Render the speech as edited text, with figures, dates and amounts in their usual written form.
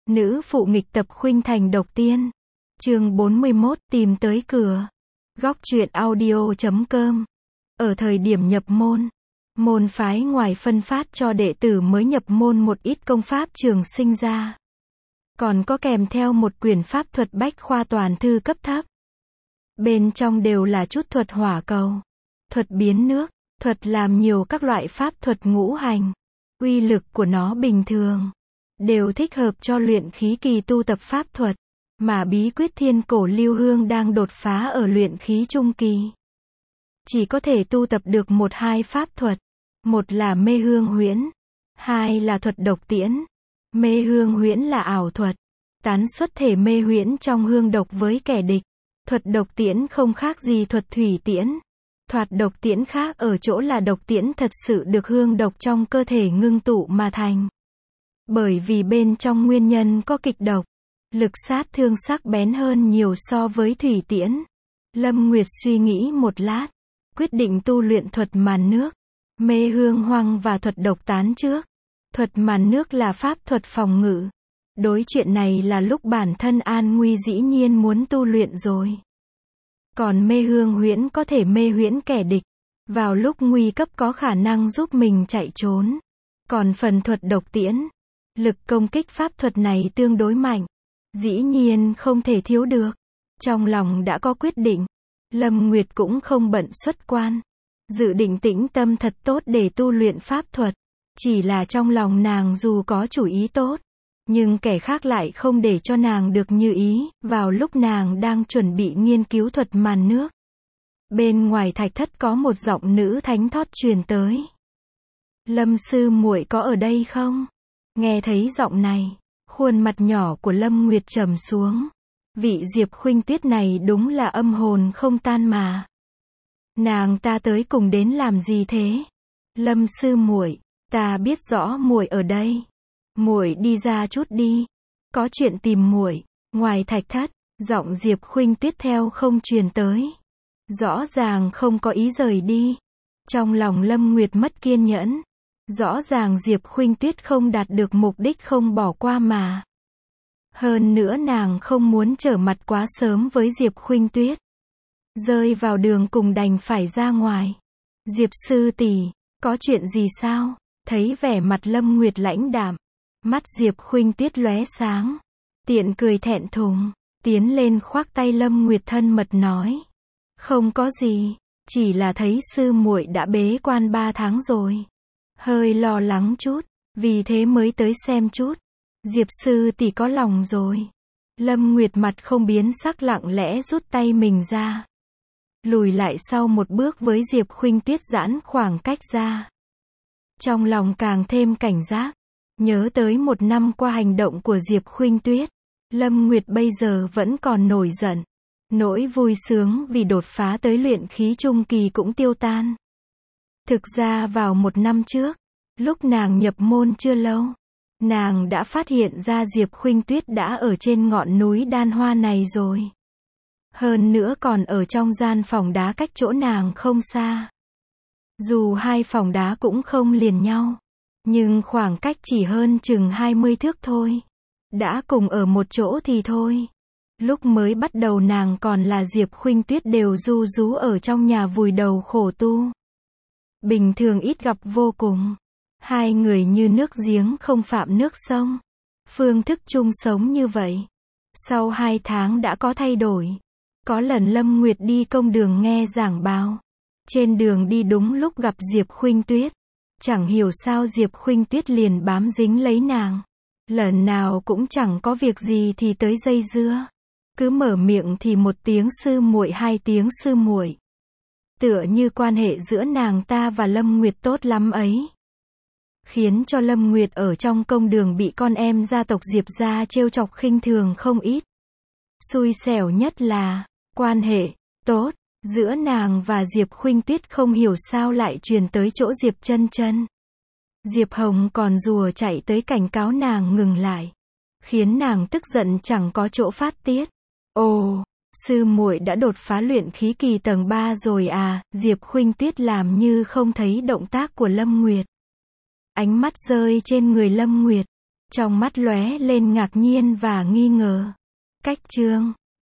Nữ phụ nghịch tập khuynh thành độc tiên. Chương 41, tìm tới cửa. Góc truyện audio.com. Ở thời điểm nhập môn, môn phái ngoài phân phát cho đệ tử mới nhập môn một ít công pháp trường sinh ra. Còn có kèm theo một quyển pháp thuật bách khoa toàn thư cấp thấp. Bên trong đều là chút thuật hỏa cầu, thuật biến nước, thuật làm nhiều các loại pháp thuật ngũ hành. Uy lực của nó bình thường, đều thích hợp cho luyện khí kỳ tu tập pháp thuật, mà bí quyết thiên cổ lưu hương đang đột phá ở luyện khí trung kỳ. Chỉ có thể tu tập được một hai pháp thuật, một là mê hương huyễn, hai là thuật độc tiễn. Mê hương huyễn là ảo thuật, tán xuất thể mê huyễn trong hương độc với kẻ địch. Thuật độc tiễn không khác gì thuật thủy tiễn. Thuật độc tiễn khác ở chỗ là độc tiễn thật sự được hương độc trong cơ thể ngưng tụ mà thành. Bởi vì bên trong nguyên nhân có kịch độc, lực sát thương sắc bén hơn nhiều so với thủy tiễn. Lâm Nguyệt suy nghĩ một lát, quyết định tu luyện thuật màn nước, mê hương hoang và thuật độc tán trước. Thuật màn nước là pháp thuật phòng ngự. Đối chuyện này là lúc bản thân an nguy dĩ nhiên muốn tu luyện rồi. Còn mê hương huyễn có thể mê huyễn kẻ địch, vào lúc nguy cấp có khả năng giúp mình chạy trốn. Còn phần thuật độc tiễn, lực công kích pháp thuật này tương đối mạnh, dĩ nhiên không thể thiếu được. Trong lòng đã có quyết định, Lâm Nguyệt cũng không bận xuất quan, dự định tĩnh tâm thật tốt để tu luyện pháp thuật. Chỉ là trong lòng nàng dù có chủ ý tốt, nhưng kẻ khác lại không để cho nàng được như ý. Vào lúc nàng đang chuẩn bị nghiên cứu thuật màn nước, bên ngoài thạch thất có một giọng nữ thánh thót truyền tới. Lâm sư muội có ở đây không? Nghe thấy giọng này, khuôn mặt nhỏ của Lâm Nguyệt trầm xuống. Vị Diệp Khuynh Tuyết này đúng là âm hồn không tan mà. Nàng ta tới cùng đến làm gì thế? Lâm sư muội, ta biết rõ muội ở đây. Muội đi ra chút đi, có chuyện tìm muội. Ngoài thạch thất, giọng Diệp Khuynh Tuyết theo không truyền tới. Rõ ràng không có ý rời đi. Trong lòng Lâm Nguyệt mất kiên nhẫn. Rõ ràng Diệp Khuynh Tuyết không đạt được mục đích không bỏ qua mà. Hơn nữa nàng không muốn trở mặt quá sớm với Diệp Khuynh Tuyết. Rơi vào đường cùng đành phải ra ngoài. Diệp sư tỷ, có chuyện gì sao? Thấy vẻ mặt Lâm Nguyệt lãnh đạm, mắt Diệp Khuynh Tuyết lóe sáng, tiện cười thẹn thùng, tiến lên khoác tay Lâm Nguyệt thân mật nói. Không có gì, chỉ là thấy sư muội đã bế quan 3 tháng rồi. Hơi lo lắng chút, vì thế mới tới xem chút. Diệp sư tỷ có lòng rồi. Lâm Nguyệt mặt không biến sắc lặng lẽ rút tay mình ra. Lùi lại sau một bước với Diệp Khuynh Tuyết giãn khoảng cách ra. Trong lòng càng thêm cảnh giác, nhớ tới một năm qua hành động của Diệp Khuynh Tuyết. Lâm Nguyệt bây giờ vẫn còn nổi giận. Nỗi vui sướng vì đột phá tới luyện khí trung kỳ cũng tiêu tan. Thực ra vào một năm trước, lúc nàng nhập môn chưa lâu, nàng đã phát hiện ra Diệp Khuynh Tuyết đã ở trên ngọn núi Đan Hoa này rồi. Hơn nữa còn ở trong gian phòng đá cách chỗ nàng không xa. Dù hai phòng đá cũng không liền nhau, nhưng khoảng cách chỉ hơn chừng 20 thước thôi. Đã cùng ở một chỗ thì thôi. Lúc mới bắt đầu nàng còn là Diệp Khuynh Tuyết đều ru rú ở trong nhà vùi đầu khổ tu. Bình thường ít gặp vô cùng. Hai người như nước giếng không phạm nước sông. Phương thức chung sống như vậy. Sau 2 tháng đã có thay đổi. Có lần Lâm Nguyệt đi công đường nghe giảng báo. Trên đường đi đúng lúc gặp Diệp Khuynh Tuyết. Chẳng hiểu sao Diệp Khuynh Tuyết liền bám dính lấy nàng. Lần nào cũng chẳng có việc gì thì tới dây dưa. Cứ mở miệng thì một tiếng sư muội 2 tiếng sư muội. Tựa như quan hệ giữa nàng ta và Lâm Nguyệt tốt lắm ấy. Khiến cho Lâm Nguyệt ở trong công đường bị con em gia tộc Diệp gia trêu chọc khinh thường không ít. Xui xẻo nhất là, quan hệ tốt giữa nàng và Diệp Khuynh Tuyết không hiểu sao lại truyền tới chỗ Diệp Chân Chân. Diệp Hồng còn rùa chạy tới cảnh cáo nàng ngừng lại, khiến nàng tức giận chẳng có chỗ phát tiết. Ồ, sư muội đã đột phá luyện khí kỳ tầng 3 rồi à? Diệp Khuynh Tuyết làm như không thấy động tác của Lâm Nguyệt. Ánh mắt rơi trên người Lâm Nguyệt, Trong mắt lóe lên ngạc nhiên và nghi ngờ. Cách chương